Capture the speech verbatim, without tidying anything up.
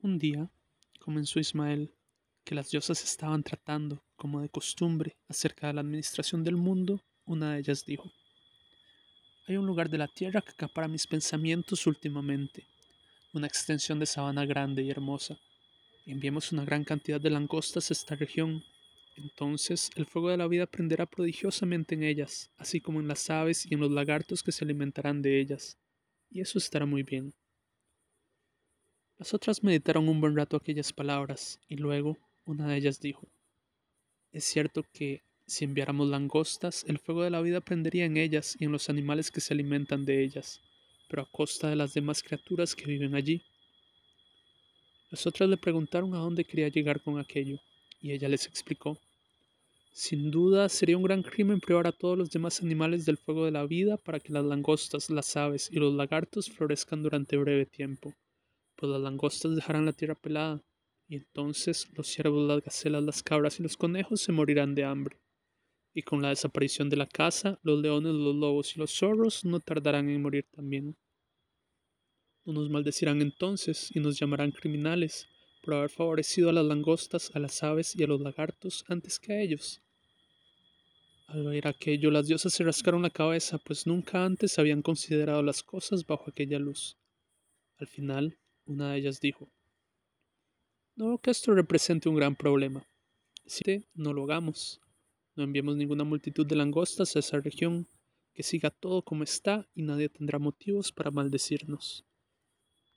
Un día, comenzó Ismael, que las diosas estaban tratando, como de costumbre, acerca de la administración del mundo. Una de ellas dijo: hay un lugar de la tierra que acapara mis pensamientos últimamente, una extensión de sabana grande y hermosa. Enviemos una gran cantidad de langostas a esta región. Entonces el fuego de la vida prenderá prodigiosamente en ellas, así como en las aves y en los lagartos que se alimentarán de ellas. Y eso estará muy bien. Las otras meditaron un buen rato aquellas palabras, y luego una de ellas dijo: es cierto que, si enviáramos langostas, el fuego de la vida prendería en ellas y en los animales que se alimentan de ellas, pero a costa de las demás criaturas que viven allí. Las otras le preguntaron a dónde quería llegar con aquello, y ella les explicó: sin duda sería un gran crimen privar a todos los demás animales del fuego de la vida para que las langostas, las aves y los lagartos florezcan durante breve tiempo, pues las langostas dejarán la tierra pelada, y entonces los ciervos, las gacelas, las cabras y los conejos se morirán de hambre. Y con la desaparición de la caza, los leones, los lobos y los zorros no tardarán en morir también. No nos maldecirán entonces y nos llamarán criminales por haber favorecido a las langostas, a las aves y a los lagartos antes que a ellos. Al oír aquello, las diosas se rascaron la cabeza, pues nunca antes habían considerado las cosas bajo aquella luz. Al final, una de ellas dijo: no veo que esto represente un gran problema. Si no lo hagamos, no enviemos ninguna multitud de langostas a esa región, que siga todo como está y nadie tendrá motivos para maldecirnos.